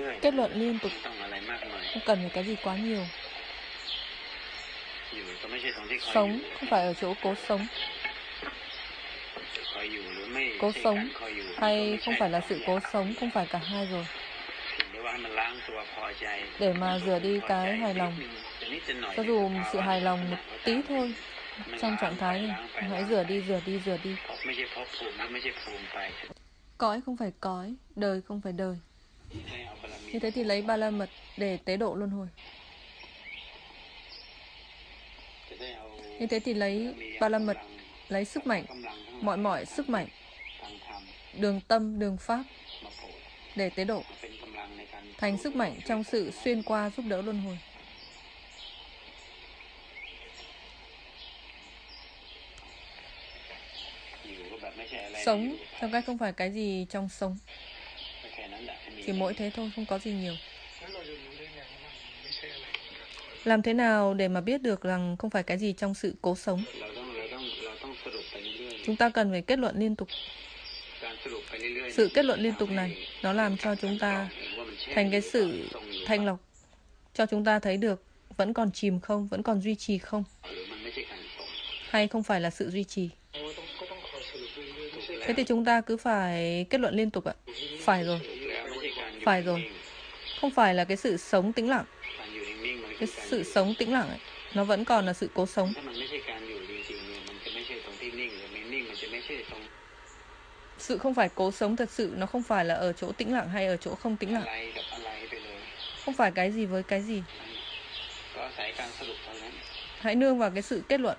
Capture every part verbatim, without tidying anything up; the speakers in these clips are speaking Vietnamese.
Kết luận liên tục, không cần phải cái gì quá nhiều. Sống không phải ở chỗ cố sống. Cố sống hay không phải là sự cố sống, không phải cả hai rồi. Để mà rửa đi cái hài lòng, cho dù sự hài lòng một tí thôi trong trạng thái này, hãy rửa đi, rửa đi, rửa đi. Cõi không phải cõi, đời không phải đời. Như thế thì lấy ba la mật để tế độ luân hồi. Như thế thì lấy ba la mật, lấy sức mạnh, mọi mọi sức mạnh, đường tâm, đường pháp để tế độ, thành sức mạnh trong sự xuyên qua giúp đỡ luân hồi. Sống trong cách không phải cái gì trong sống. Chỉ mỗi thế thôi, không có gì nhiều. Làm thế nào để mà biết được rằng không phải cái gì trong sự cố sống? Chúng ta cần phải kết luận liên tục. Sự kết luận liên tục này, nó làm cho chúng ta thành cái sự thanh lọc, cho chúng ta thấy được vẫn còn chìm không, vẫn còn duy trì không, hay không phải là sự duy trì. Thế thì chúng ta cứ phải kết luận liên tục ạ. Phải rồi, phải rồi. Không phải là cái sự sống tĩnh lặng. Cái sự sống tĩnh lặng ấy, nó vẫn còn là sự cố sống. Sự không phải cố sống thật sự, nó không phải là ở chỗ tĩnh lặng hay ở chỗ không tĩnh lặng. Không phải cái gì với cái gì. Hãy nương vào cái sự kết luận.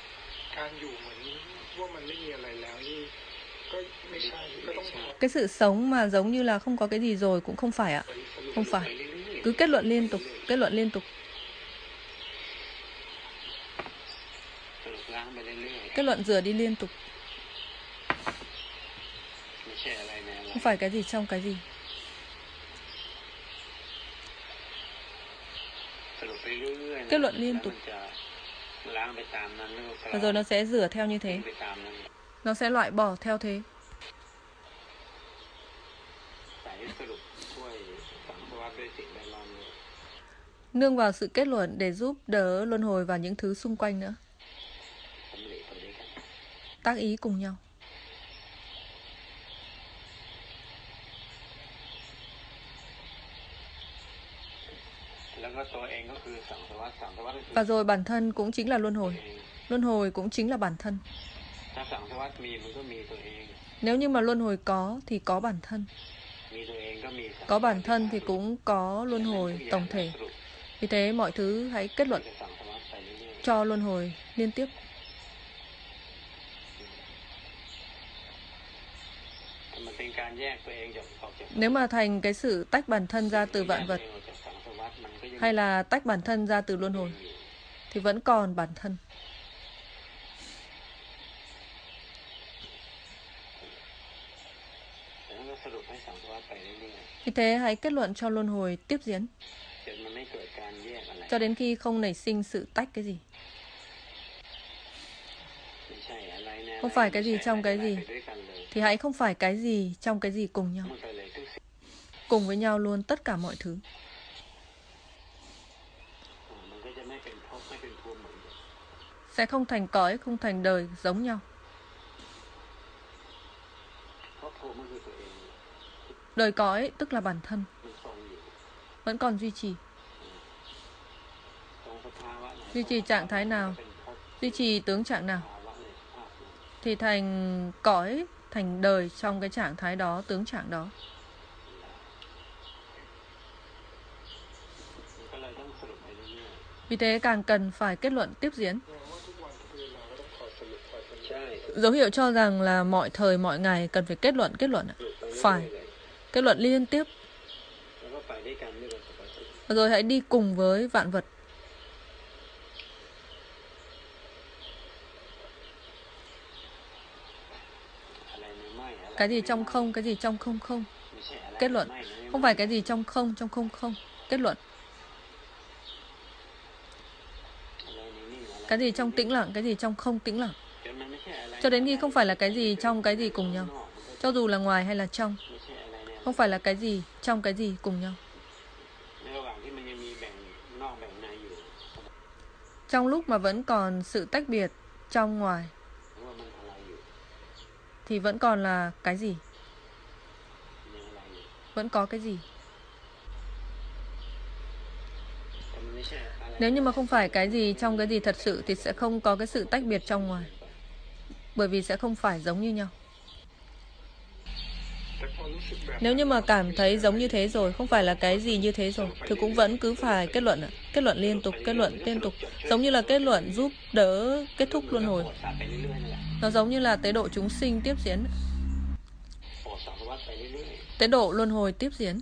Cái sự sống mà giống như là không có cái gì rồi cũng không phải ạ. Không phải. Cứ kết luận liên tục, kết luận liên tục. Kết luận rửa đi liên tục. Không phải cái gì trong cái gì. Kết luận liên tục. Và rồi nó sẽ rửa theo như thế. Nó sẽ loại bỏ theo thế. Nương vào sự kết luận để giúp đỡ luân hồi và những thứ xung quanh nữa. Tác ý cùng nhau. Và rồi bản thân cũng chính là luân hồi. Luân hồi cũng chính là bản thân. Nếu như mà luân hồi có thì có bản thân. Có bản thân thì cũng có luân hồi tổng thể. Vì thế mọi thứ hãy kết luận cho luân hồi liên tiếp. Nếu mà thành cái sự tách bản thân ra từ vạn vật, hay là tách bản thân ra từ luân hồi, thì vẫn còn bản thân. Vì thế hãy kết luận cho luân hồi tiếp diễn, cho đến khi không nảy sinh sự tách cái gì. Không phải cái gì trong cái gì, thì hãy không phải cái gì trong cái gì cùng nhau. Cùng với nhau luôn tất cả mọi thứ. Sẽ không thành cõi, không thành đời giống nhau. Đời cõi tức là bản thân, vẫn còn duy trì. Duy trì trạng thái nào, duy trì tướng trạng nào, thì thành cõi, thành đời trong cái trạng thái đó, tướng trạng đó. Vì thế càng cần phải kết luận tiếp diễn. Dấu hiệu cho rằng là mọi thời mọi ngày cần phải kết luận, kết luận. Phải. Kết luận liên tiếp. Rồi hãy đi cùng với vạn vật. Cái gì trong không, cái gì trong không không. Kết luận. Không phải cái gì trong không, trong không không. Kết luận. Cái gì trong tĩnh lặng, cái gì trong không tĩnh lặng. Cho đến khi không phải là cái gì trong cái gì cùng nhau. Cho dù là ngoài hay là trong. Không phải là cái gì trong cái gì cùng nhau. Trong lúc mà vẫn còn sự tách biệt trong ngoài thì vẫn còn là cái gì? Vẫn có cái gì? Nếu như mà không phải cái gì trong cái gì thật sự thì sẽ không có cái sự tách biệt trong ngoài. Bởi vì sẽ không phải giống như nhau. Nếu như mà cảm thấy giống như thế rồi, không phải là cái gì như thế rồi, thì cũng vẫn cứ phải kết luận. Kết luận liên tục, kết luận liên tục. Giống như là kết luận giúp đỡ kết thúc luân hồi. Nó giống như là tế độ chúng sinh tiếp diễn. Tế độ luân hồi tiếp diễn.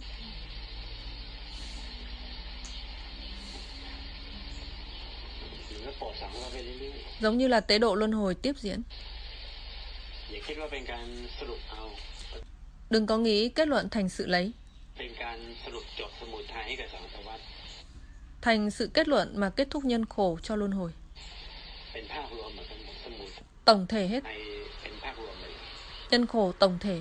Giống như là tế độ luân hồi tiếp diễn. Đừng có nghĩ kết luận thành sự lấy. Thành sự kết luận mà kết thúc nhân khổ cho luân hồi. Tổng thể hết. Nhân khổ tổng thể.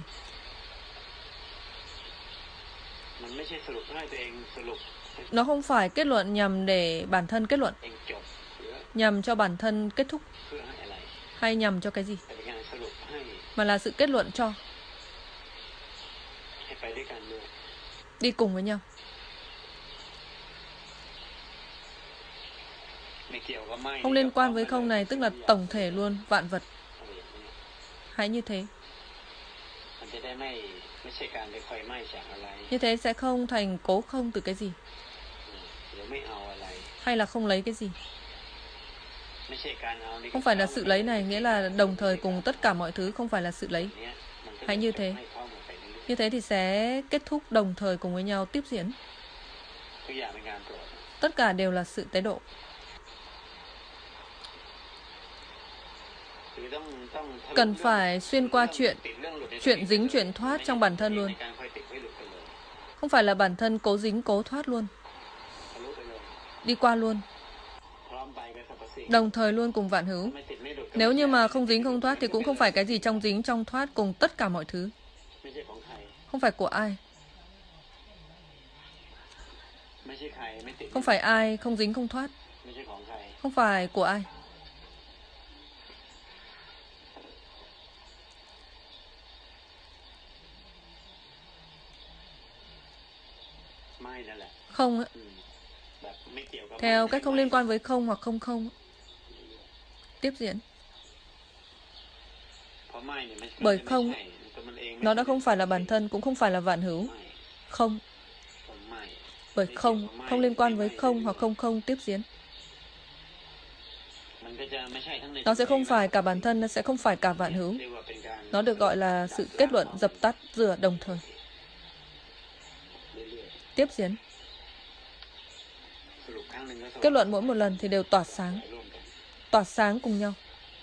Nó không phải kết luận nhằm để bản thân kết luận, nhằm cho bản thân kết thúc, hay nhằm cho cái gì, mà là sự kết luận cho. Đi cùng với nhau. Không liên quan với không này, tức là tổng thể luôn, vạn vật. Hãy như thế. Như thế sẽ không thành cố không từ cái gì, hay là không lấy cái gì. Không phải là sự lấy này, nghĩa là đồng thời cùng tất cả mọi thứ, không phải là sự lấy. Hãy như thế. Như thế thì sẽ kết thúc đồng thời cùng với nhau tiếp diễn. Tất cả đều là sự tế độ. Cần phải xuyên qua chuyện, chuyện dính chuyện thoát trong bản thân luôn. Không phải là bản thân cố dính cố thoát luôn. Đi qua luôn. Đồng thời luôn cùng vạn hữu. Nếu như mà không dính không thoát thì cũng không phải cái gì trong dính trong thoát cùng tất cả mọi thứ. Không phải của ai. Không phải ai không dính không thoát. Không phải của ai. Không á. Theo cách không liên quan với không hoặc không không. Tiếp diễn. Bởi không, nó đã không phải là bản thân, cũng không phải là vạn hữu. Không. Bởi không, không liên quan với không hoặc không không tiếp diễn. Nó sẽ không phải cả bản thân, nó sẽ không phải cả vạn hữu. Nó được gọi là sự kết luận dập tắt rửa đồng thời. Tiếp diễn. Kết luận mỗi một lần thì đều tỏa sáng. Tỏa sáng cùng nhau.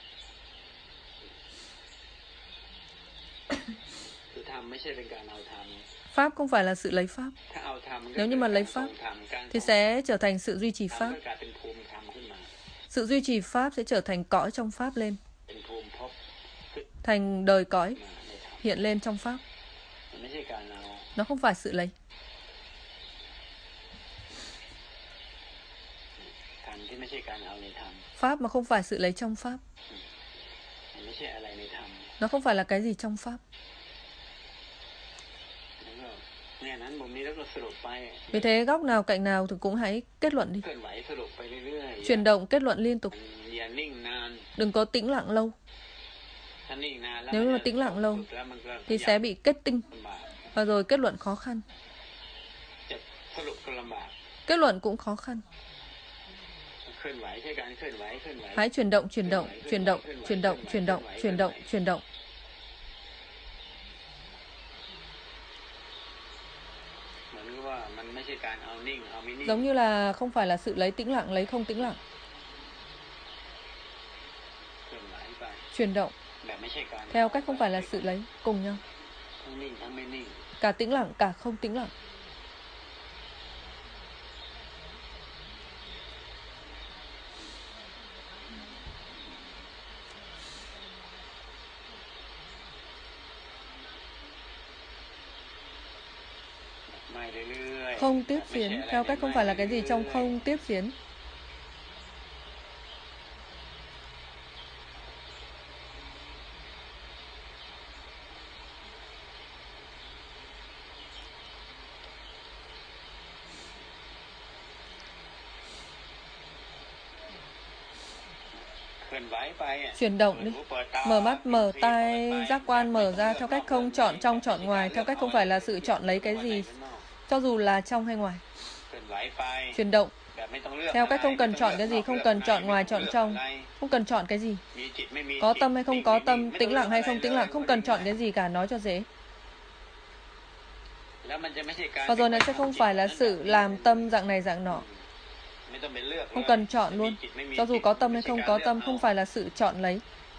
Pháp không phải là sự lấy Pháp. Nếu như mà lấy Pháp thì sẽ trở thành sự duy trì Pháp. Sự duy trì Pháp sẽ trở thành cõi trong Pháp lên. Thành đời cõi hiện lên trong Pháp. Nó không phải sự lấy. Pháp mà không phải sự lấy trong Pháp. Nó không phải là cái gì trong Pháp. Vì thế góc nào cạnh nào thì cũng hãy kết luận đi. Chuyển động kết luận liên tục. Đừng có tĩnh lặng lâu. Nếu mà tĩnh lặng lâu thì sẽ bị kết tinh. Và rồi kết luận khó khăn. Kết luận cũng khó khăn. Hãy chuyển động, chuyển động, chuyển động, chuyển động, chuyển động, chuyển động, chuyển động. Giống như là không phải là sự lấy tĩnh lặng, lấy không tĩnh lặng. Chuyển động theo cách không phải là sự lấy, cùng nhau. Cả tĩnh lặng, cả không tĩnh lặng. Không tiếp diễn theo cách không phải là cái gì trong không tiếp diễn. Chuyển động đi. Mở mắt, mở tai, giác quan mở ra theo cách không chọn trong chọn ngoài, theo cách không phải là sự chọn lấy cái gì, cho dù là trong hay ngoài. Chuyển động theo cách không cần chọn cái gì, không cần chọn ngoài chọn trong, không cần chọn cái gì. Có tâm hay không có tâm, tĩnh lặng hay không tĩnh lặng, không cần chọn cái gì cả, nói cho dễ. Và rồi nó sẽ không phải là sự làm tâm dạng này dạng nọ. Không cần chọn luôn. Cho dù có tâm hay không có tâm, không phải là sự chọn lấy.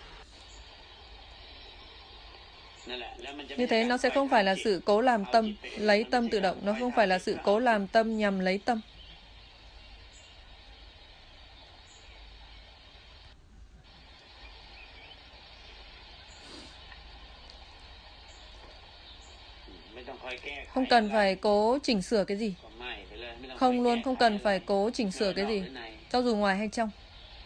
Như thế nó sẽ không phải là sự cố làm tâm, lấy tâm tự động. Nó không phải là sự cố làm tâm nhằm lấy tâm. Không cần phải cố chỉnh sửa cái gì. Không luôn, không cần phải cố chỉnh sửa cái gì, cho dù ngoài hay trong.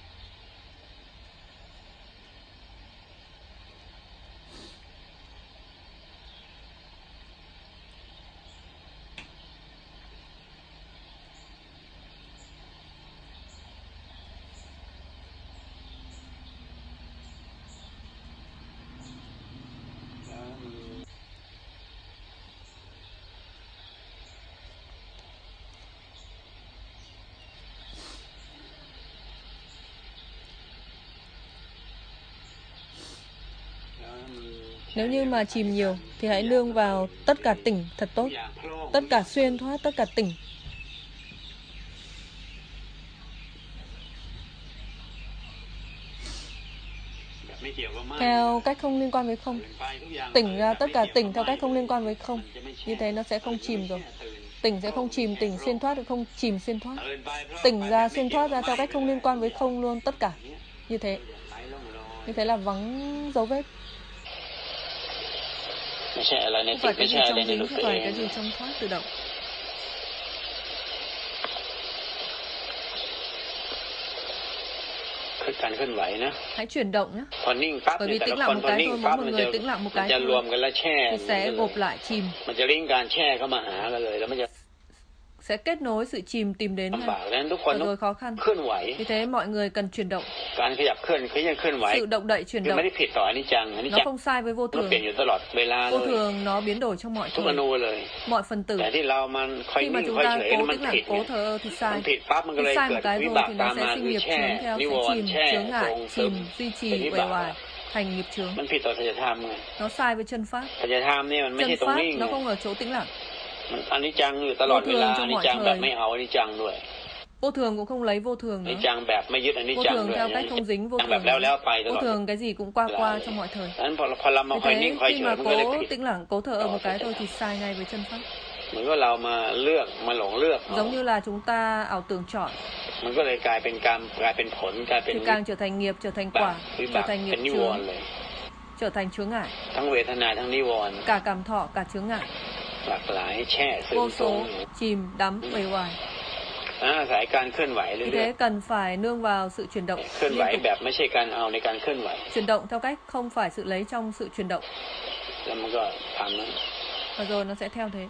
Nếu như mà chìm nhiều thì hãy nương vào tất cả tỉnh thật tốt. Tất cả xuyên thoát, tất cả tỉnh. Theo cách không liên quan với không. Tỉnh ra tất cả tỉnh theo cách không liên quan với không. Như thế nó sẽ không chìm rồi. Tỉnh sẽ không chìm, tỉnh xuyên thoát, không chìm xuyên thoát. Tỉnh ra, xuyên thoát ra theo cách không liên quan với không luôn, tất cả. Như thế. Như thế là vắng dấu vết. Không phải cái gì trong dính, không phải cái gì trong thoát tự động. Hãy chuyển động nhé. Bởi vì tĩnh lặng một cái thôi, mỗi một người tĩnh lặng một cái thôi thì sẽ gộp lại chìm. Sẽ kết nối sự chìm tìm đến ngay. Và rồi khó khăn. Vì thế mọi người cần chuyển động. Sự động đậy chuyển động. Nó không sai với vô thường. Vô thường nó biến đổi trong mọi thời, mọi phần tử. Khi mà chúng ta cố tĩnh lặng, cố thờ ơ thì sai. Khi sai một cái thôi thì nó sẽ sinh nghiệp chướng theo, sẽ chìm, chướng ngại, chìm, duy trì, uể oải thành nghiệp chướng. Nó sai với chân pháp. Chân pháp nó không ở chỗ tĩnh lặng. Vô thường trong mọi thời. Vô thường cũng không lấy vô thường nữa. Vô thường theo cách không dính vô thường. Vô thường cái gì cũng qua qua trong mọi thời. Vì thế khi mà cố tĩnh lặng, cố thở ở một cái thôi thì sai ngay với chân pháp. Giống như là chúng ta ảo tưởng chọn. Thì càng trở thành nghiệp, trở thành quả, trở thành nghiệp chướng, trở thành chướng ngại. Cả cảm thọ, cả chướng ngại. Vô số, chìm, đắm, uể oải. Vì thế cần phải nương vào sự chuyển động liên tục. Chuyển động theo cách không phải sự lấy trong sự chuyển động. Và rồi nó sẽ theo thế.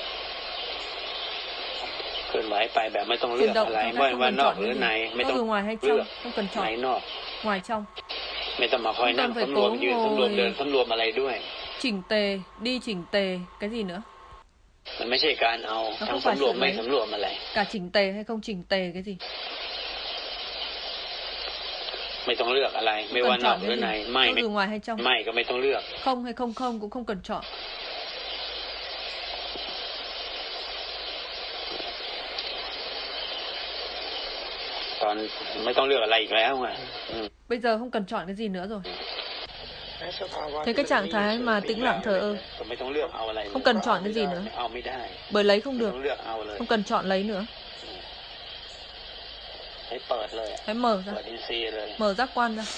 Chuyển động theo cách không cần chọn cái gì. Cho dù ngoài hay trong, không cần chọn. Ngoài trong. Không cần phải cố ngồi chỉnh tề, đi chỉnh tề, cái gì nữa. Nó không phải sự lấy. Cả chỉnh tề hay không chỉnh tề cái gì. Không cần chọn cái gì. Cho dù ngoài hay trong. Không hay không không cũng không cần chọn. Bây giờ không cần chọn cái gì nữa rồi. Thế cái trạng thái mà tĩnh lặng thờ ơ, không cần chọn cái gì nữa. Bởi lấy không được. Không cần chọn lấy nữa. Hãy mở ra. Mở giác quan ra.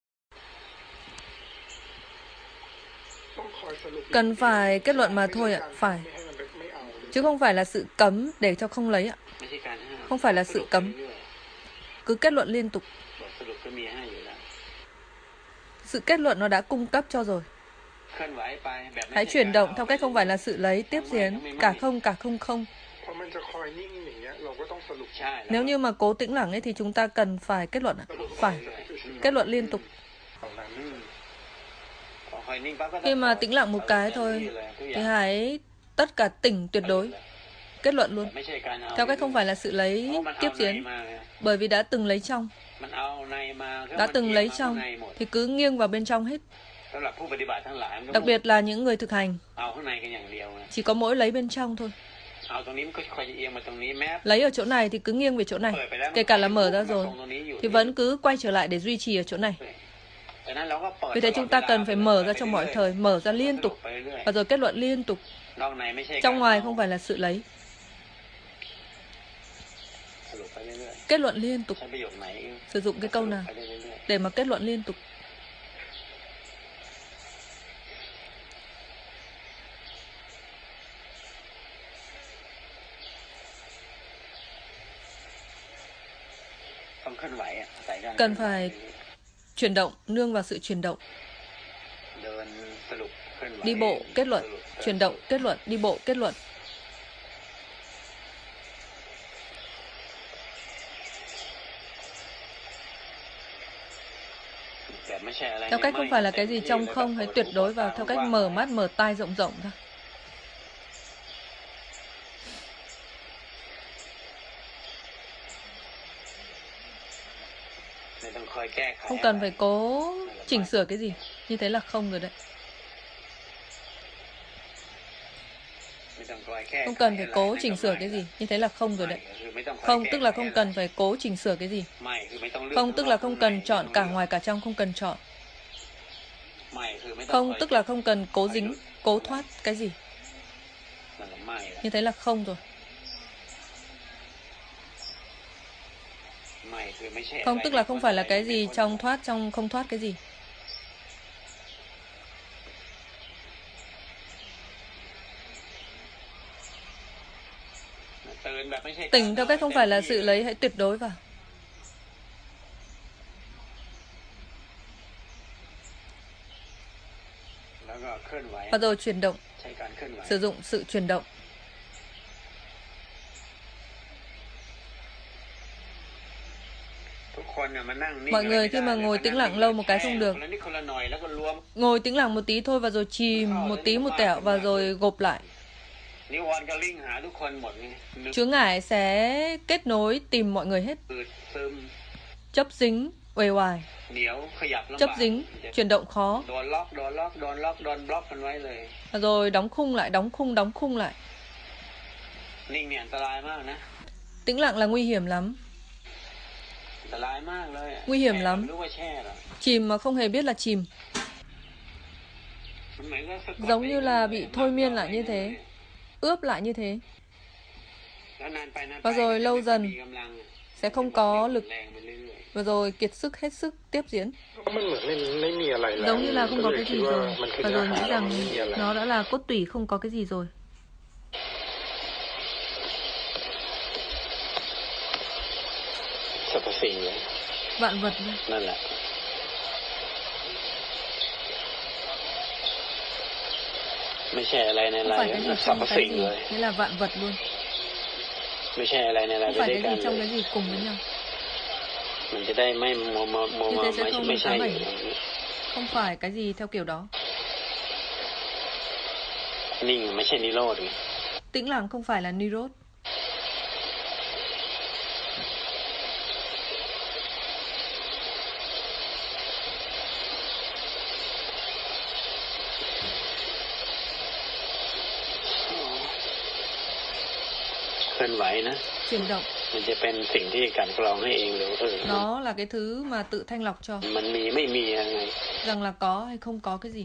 Cần phải kết luận mà thôi ạ. Phải. Chứ không phải là sự cấm để cho không lấy ạ. Không phải là sự cấm. Cứ kết luận liên tục. Sự kết luận nó đã cung cấp cho rồi. Hãy chuyển động theo cách không phải là sự lấy, tiếp diễn, cả không, cả không không. Nếu như mà cố tĩnh lặng ấy thì chúng ta cần phải kết luận, phải kết luận liên tục. Khi mà tĩnh lặng một cái thôi thì hãy tất cả tỉnh tuyệt đối, kết luận luôn. Theo cách không phải là sự lấy tiếp diễn, bởi vì đã từng lấy trong, đã từng lấy trong thì cứ nghiêng vào bên trong hết. Đặc biệt là những người thực hành chỉ có mỗi lấy bên trong thôi. Lấy ở chỗ này thì cứ nghiêng về chỗ này, kể cả là mở ra rồi thì vẫn cứ quay trở lại để duy trì ở chỗ này. Vì thế chúng ta cần phải mở ra trong mọi thời, mở ra liên tục và rồi kết luận liên tục. Trong ngoài không phải là sự lấy. Kết luận liên tục. Sử dụng cái câu nào để mà kết luận liên tục? Cần phải chuyển động, nương vào sự chuyển động. Đi bộ, kết luận, chuyển động, kết luận, đi bộ, kết luận. Theo cách không phải là cái gì trong không, hãy tuyệt đối vào theo cách mở mắt, mở tai rộng rộng thôi. Không cần phải cố chỉnh sửa cái gì. Như thế là không rồi đấy. Không cần phải cố chỉnh sửa cái gì. Như thế là không rồi đấy. Không tức là không cần phải cố chỉnh sửa cái gì. Không tức là không cần chọn cả ngoài cả trong, không cần chọn. Không tức là không cần cố dính, cố thoát cái gì. Như thế là không rồi. Không tức là không phải là cái gì trong thoát, trong không thoát cái gì. Tỉnh theo cách không phải là sự lấy, hãy tuyệt đối vào. Và rồi chuyển động. Sử dụng sự chuyển động. Mọi người khi mà ngồi tĩnh lặng lâu một cái không được. Ngồi tĩnh lặng một tí thôi và rồi chìm một tí một tẹo và rồi gộp lại. Chướng ngại sẽ kết nối tìm mọi người hết. Chấp dính, uể oải. Chấp dính, chuyển động khó. Và rồi đóng khung lại, đóng khung, đóng khung lại. Tĩnh lặng là nguy hiểm lắm. Nguy hiểm lắm. Chìm mà không hề biết là chìm. Giống như là bị thôi miên lại như thế, ướp lại như thế. Và rồi lâu dần sẽ không có lực. Và rồi kiệt sức, hết sức tiếp diễn. Giống như là không có cái gì rồi. Và rồi nghĩ rằng nó đã là cốt tủy, không có cái gì rồi. Vạn vật luôn. Không phải cái gì trong cái gì, nghĩa là vạn vật luôn. Không phải cái gì trong cái gì cùng với nhau. Như thế sẽ không phá bẩy. Không phải cái gì theo kiểu đó. Tĩnh lặng không phải là Nirod. Chuyển động. Đó là cái thứ mà tự thanh lọc cho. Rằng là có hay không có cái gì.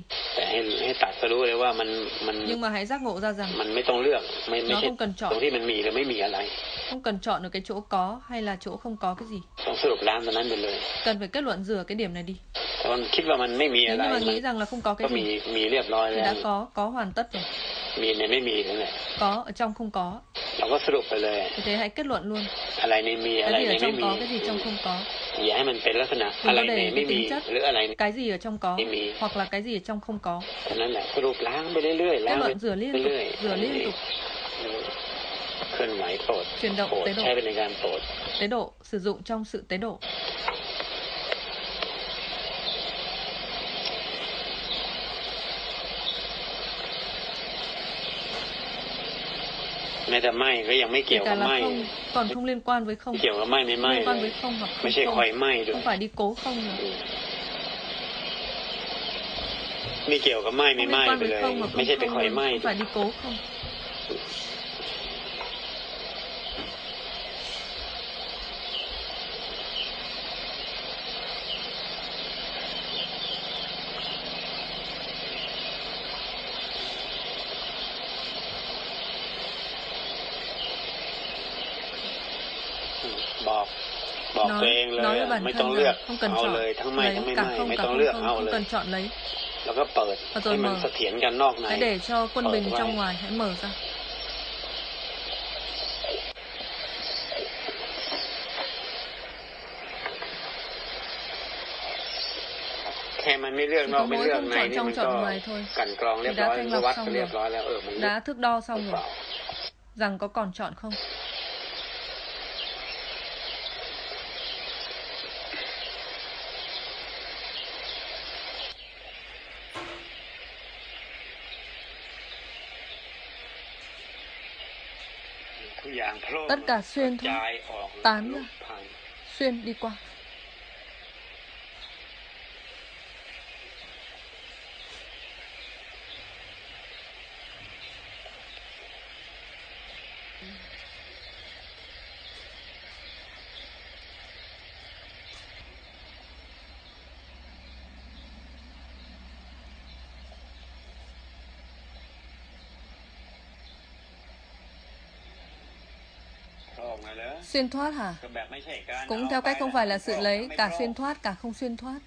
Nhưng mà hãy giác ngộ ra rằng nó không cần chọn. Không cần chọn ở cái chỗ có hay là chỗ không có cái gì. Cần phải kết luận rửa cái điểm này đi. Nếu như mà nghĩ rằng là không có cái gì thì đã có, có hoàn tất rồi. Có ở trong không có. Vì thế hãy kết luận luôn. Cái gì ở trong có, cái gì trong không có. Đừng có để cái tính chất cái gì ở trong có hoặc là cái gì ở trong không có. Kết luận rửa liên tục, rửa liên tục. Chuyển động tế độ. Tế độ sử dụng trong sự tế độ. Kể cả là không, còn không liên quan với không. Liên quan với không hoặc không không. Không phải đi cố không nữa. Không liên quan với không hoặc không không. Không phải đi cố không. Nói, nói với bản thân là không cần chọn lấy cả không cả không không, không cần chọn lấy. Và rồi mở. Hãy để cho quân bình trong ngoài, hãy mở ra. Chỉ có mỗi không chọn trong chọn ngoài thôi. Thì đã thanh lọc xong rồi. Đã thước đo xong rồi. Rằng có còn chọn không? Tất cả xuyên thoát, tán ra, xuyên đi qua. Xuyên thoát hả? Cũng theo cách không phải là sự lấy, cả xuyên thoát, cả không xuyên thoát.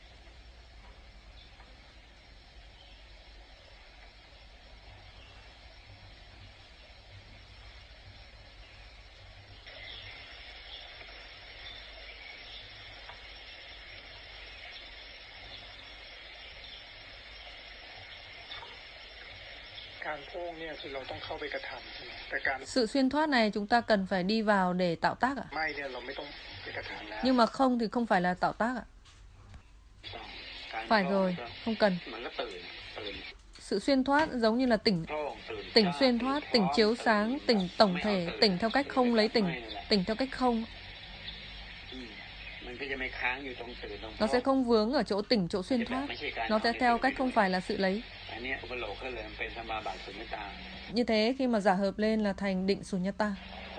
Sự xuyên thoát này chúng ta cần phải đi vào để tạo tác ạ? Nhưng mà không thì không phải là tạo tác ạ? Phải rồi, không cần. Sự xuyên thoát giống như là tỉnh. Tỉnh xuyên thoát, tỉnh chiếu sáng, tỉnh tổng thể, tỉnh theo cách không lấy tỉnh, tỉnh theo cách không. Nó sẽ không vướng ở chỗ tỉnh, chỗ xuyên thoát. Nó sẽ theo cách không phải là sự lấy. Như thế khi mà giả hợp lên là thành định Sunyata.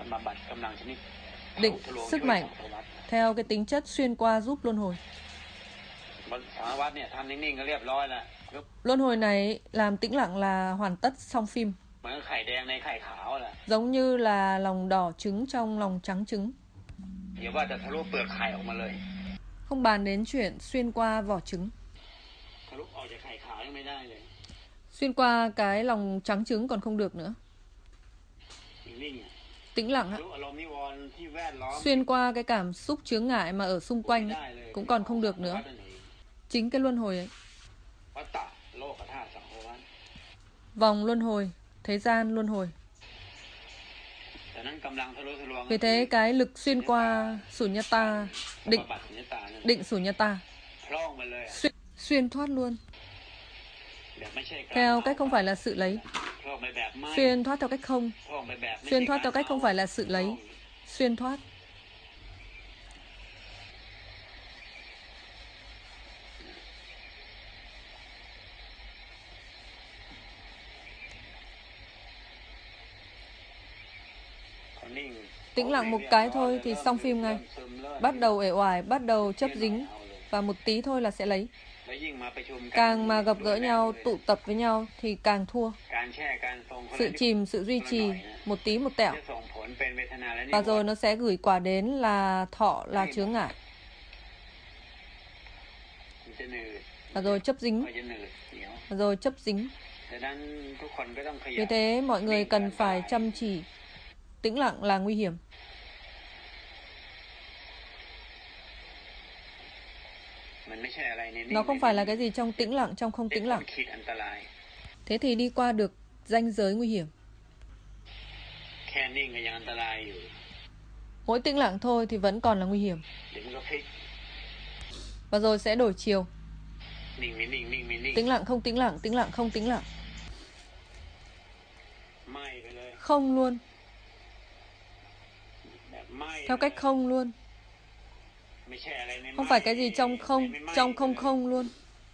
Định sức mạnh theo cái tính chất xuyên qua giúp luân hồi. Luân hồi này làm tĩnh lặng là hoàn tất xong phim. Giống như là lòng đỏ trứng trong lòng trắng trứng. Không bàn đến chuyện xuyên qua vỏ trứng. Xuyên qua cái lòng trắng trứng còn không được nữa. Tĩnh lặng á. Xuyên qua cái cảm xúc chướng ngại mà ở xung quanh ấy, cũng còn không được nữa. Chính cái luân hồi ấy. Vòng luân hồi, thế gian luân hồi. Vì thế cái lực xuyên qua Sunyata, định, định Sunyata, xuyên, xuyên thoát luôn. Theo cách không phải là sự lấy. Xuyên thoát theo cách không. Xuyên thoát theo cách không phải là sự lấy. Xuyên thoát. Tĩnh lặng một cái thôi thì xong phim ngay. Bắt đầu uể oải, bắt đầu chấp dính. Và một tí thôi là sẽ lấy. Càng mà gặp gỡ nhau, tụ tập với nhau thì càng thua. Sự chìm, sự duy trì, một tí một tẹo. Và rồi nó sẽ gửi quả đến là thọ, là chướng ngại. Và rồi chấp dính. Và rồi chấp dính. Vì thế mọi người cần phải chăm chỉ. Tĩnh lặng là nguy hiểm. Nó không phải là cái gì trong tĩnh lặng, trong không tĩnh lặng. Thế thì đi qua được ranh giới nguy hiểm. Mỗi tĩnh lặng thôi thì vẫn còn là nguy hiểm. Và rồi sẽ đổi chiều. Tĩnh lặng không tĩnh lặng, tĩnh lặng không tĩnh lặng. Không luôn. Theo cách không luôn. Không phải cái gì trong không, trong không không luôn.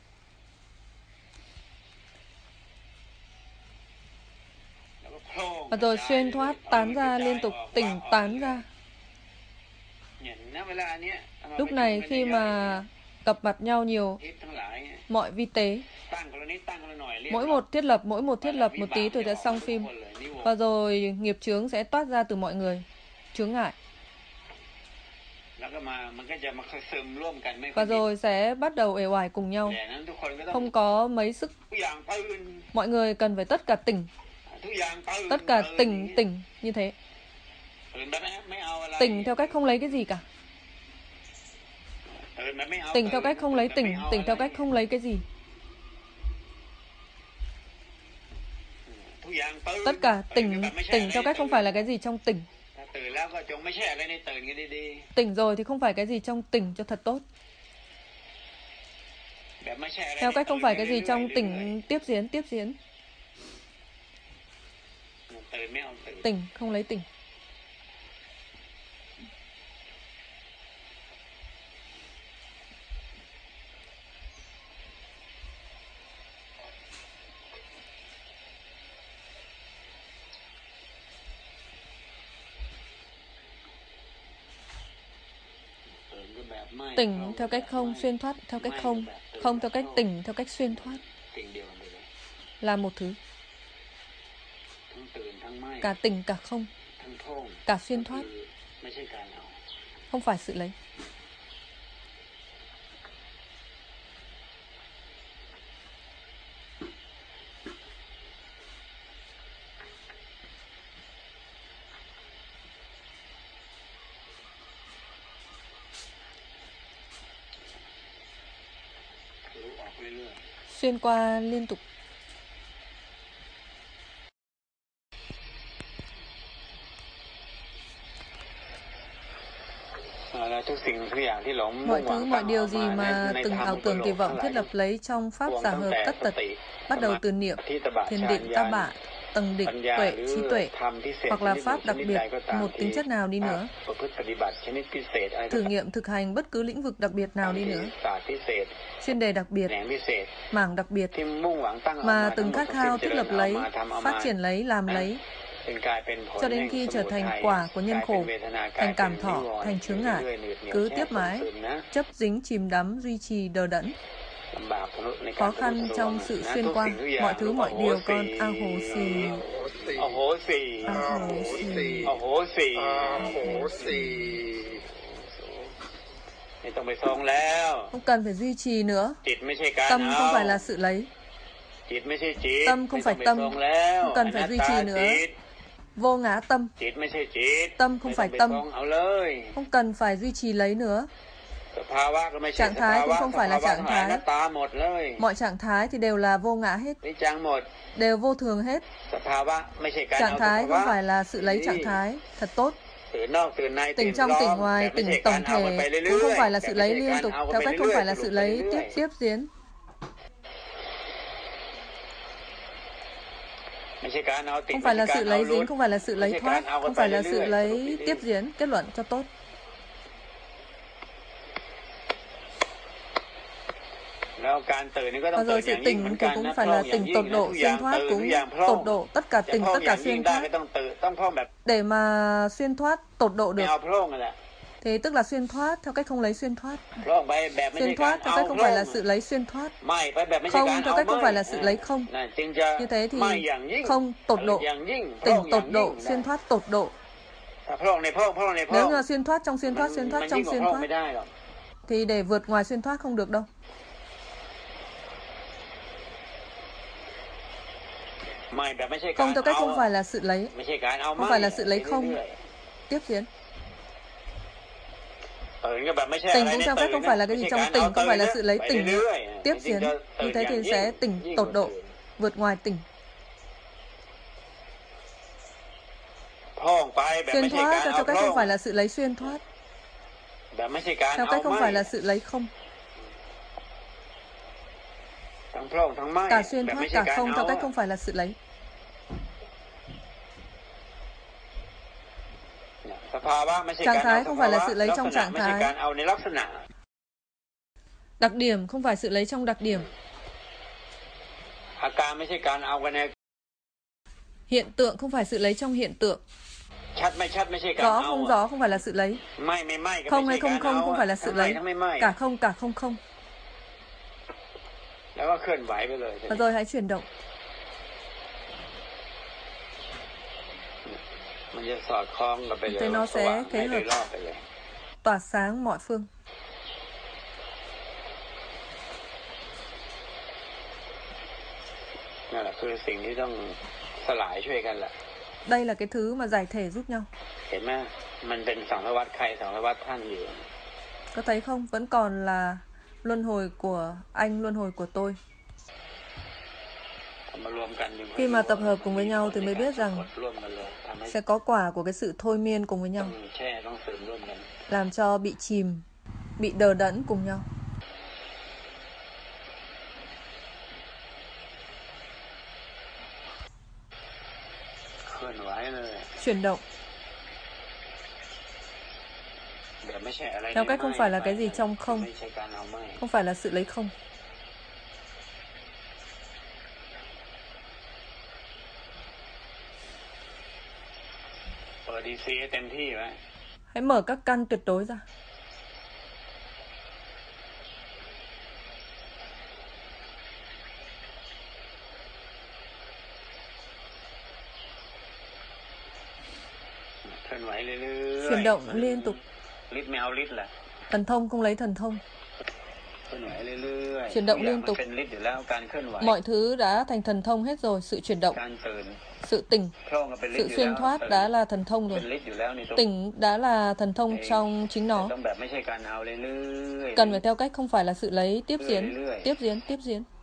Và rồi xuyên thoát, tán ra, liên tục tỉnh tán ra. Lúc này khi mà gặp mặt nhau nhiều, mọi vi tế, mỗi một thiết lập, mỗi một thiết lập một tí tôi đã xong phim. Và rồi nghiệp chướng sẽ toát ra từ mọi người, chướng ngại. Và rồi sẽ bắt đầu uể oải cùng nhau. Không có mấy sức. Mọi người cần phải tất cả tỉnh. Tất cả tỉnh, tỉnh như thế. Tỉnh theo cách không lấy cái gì cả. Tỉnh theo cách không lấy tỉnh, tỉnh theo cách không lấy cái gì. Tất cả tỉnh, tỉnh theo cách không phải là cái gì trong tỉnh. Tỉnh rồi thì không phải cái gì trong tỉnh cho thật tốt. Theo cách không phải cái gì trong tỉnh tiếp diễn, tiếp diễn. Tỉnh, không lấy tỉnh. Tỉnh theo cách không, xuyên thoát theo cách không. Không theo cách tỉnh, theo cách xuyên thoát. Là một thứ. Cả tỉnh, cả không. Cả xuyên thoát. Không phải sự lấy. Xuyên qua liên tục. Mọi thứ, mọi điều gì mà từng ảo tưởng kỳ vọng thiết lập lấy trong pháp giả hợp tất tật, bắt đầu từ niệm, thiền định, ta bạ, tầng định, tuệ, trí tuệ, hoặc là pháp đặc biệt, một tính chất nào đi nữa, thử nghiệm thực hành bất cứ lĩnh vực đặc biệt nào đi nữa, chuyên đề đặc biệt, mảng đặc biệt, mà từng khát khao thiết lập lấy, phát triển lấy, làm lấy, cho đến khi trở thành quả của nhân khổ, thành cảm thọ, thành chướng ngại, cứ tiếp mãi, chấp dính chìm đắm, duy trì đờ đẫn. Khó khăn trong sự xuyên qua mọi thứ, mọi điều con a hố xì, a hố xì, a hố xì. Không cần phải duy trì nữa. Tâm không phải là sự lấy. Tâm không phải tâm, không cần phải duy trì nữa. Vô ngã tâm. Tâm không phải tâm, không cần phải duy trì lấy nữa. Trạng thái cũng không phải là trạng thái. Mọi trạng thái thì đều là vô ngã hết, đều vô thường hết. Trạng thái không phải là sự lấy trạng thái. Thật tốt. Tỉnh trong, tỉnh ngoài, tỉnh tổng thể cũng không phải là sự lấy liên tục, theo cách không phải là sự lấy tiếp tiếp diễn. Không phải là sự lấy dính, không phải là sự lấy thoát, không phải là sự lấy tiếp diễn. Kết luận cho tốt. Và rồi sự tỉnh thì cũng phải là tỉnh tột độ, xuyên thoát cũng tột độ, tất cả tỉnh, tất cả xuyên thoát. Để mà xuyên thoát tột độ được, thế tức là xuyên thoát theo cách không lấy xuyên thoát. Xuyên thoát theo cách không phải là sự lấy xuyên thoát. Không theo cách không phải là sự lấy không. Như thế thì không tột độ, tỉnh tột độ, xuyên thoát tột độ. Nếu như là xuyên thoát trong xuyên thoát, xuyên thoát trong xuyên thoát, thì để vượt ngoài xuyên thoát không được đâu. Không theo cách không phải là sự lấy, không phải là sự lấy không tiếp diễn. Tỉnh cũng theo cách không phải là cái gì trong tỉnh, không phải là sự lấy tỉnh tiếp diễn. Như thế thì sẽ tỉnh tột độ, vượt ngoài tỉnh. แบบ Xuyên ไม่ใช่ thoát การ cho เอา theo โค cách รง không phải là sự lấy xuyên thoát, แบบไม่ใช่การ theo เอา cách không ไม่ phải là sự lấy không. ทั้งโพรงทั้งไม้ Cả xuyên แบบไม่ thoát ใช่ cả การ không เอา theo cách อะ không phải là sự lấy. เนี่ยสภาวะไม่ใช่ Trạng การเอา thái ส không ภา phải là วะ sự lấy ลักษ trong ณะ trạng ไม่ใช่การ thái. เอาในลักษณะ Đặc điểm không phải sự lấy trong đặc điểm. อาการไม่ใช่การเอากันใน Hiện tượng không phải sự lấy trong hiện tượng. ชัดไม่ชัดไม่ใช่การ Rõ เอา không อะ rõ không phải là sự lấy. ไม่ไม่ไม่ก็ Không ไม่ hay ใช่ không การ không เอา không อะ phải là ทั้ sự งไม่ lấy. ทั้งไม่ไม่ Cả không cả không không. แล้วก็เคลื่อนไหวไปเลย Và rồi hãy chuyển động. มันจะสอดคล้องกันไปเลย Thế nó สว่าง sẽ ให้ kết โดย hợp รอบไปเลย tỏa sáng mọi phương. นั่นแหละคือสิ่งที่ต้องสลายช่วยกันแหละ Đây là cái thứ mà giải thể giúp nhau. เห็นไหมมันเป็นสังสารวัฏใครสังสารวัฏท่านอยู่ Có thấy không? Vẫn còn là luân hồi của anh, luân hồi của tôi. มารวมกันอยู่ Khi mà tập hợp cùng với nhau thì mới biết rằng ร่วมกันเลยทำให้ sẽ có quả của cái sự thôi miên cùng với ต้อ nhau, งแช่ต้องซึมร่วมกัน làm cho bị chìm, bị đờ đẫn cùng nhau. เคลื่อนไหวเลย Chuyển động. แบบไม่ใช่อะไร Theo cách không phải là cái gì trong không, ไม่ใช่การเอาไม่ không phải là sự lấy không. เปิดดีซีให้เต็มที่ไว้ Hãy mở các căn tuyệt đối ra. เคลื่อนไหวเรื่อยๆ Chuyển động liên tục. ฤทธิ์ไม่เอาฤทธิ์แหละ Thần thông không lấy thần thông. เคลื่อนไหวเรื่อยๆ Chuyển động ทุกอย่าง liên tục. มันเป็นฤทธิ์อยู่แล้วการเคลื่อนไหว Mọi thứ đã thành thần thông hết rồi. Sự chuyển động, การตื่น sự tỉnh, โครงก็เป็นฤท sự ธิ์อยู่ xuyên แล้ว thoát ตื่น đã là thần thông เป็น rồi. ฤทธิ์อยู่แล้วในตัว Tỉnh đã là thần thông trong chính แต่ nó. ต้องแบบไม่ใช่การเอาเรื่อยๆ Cần phải theo cách không phải là sự lấy, tiếp diễn, รื่อยๆ tiếp diễn, tiếp diễn.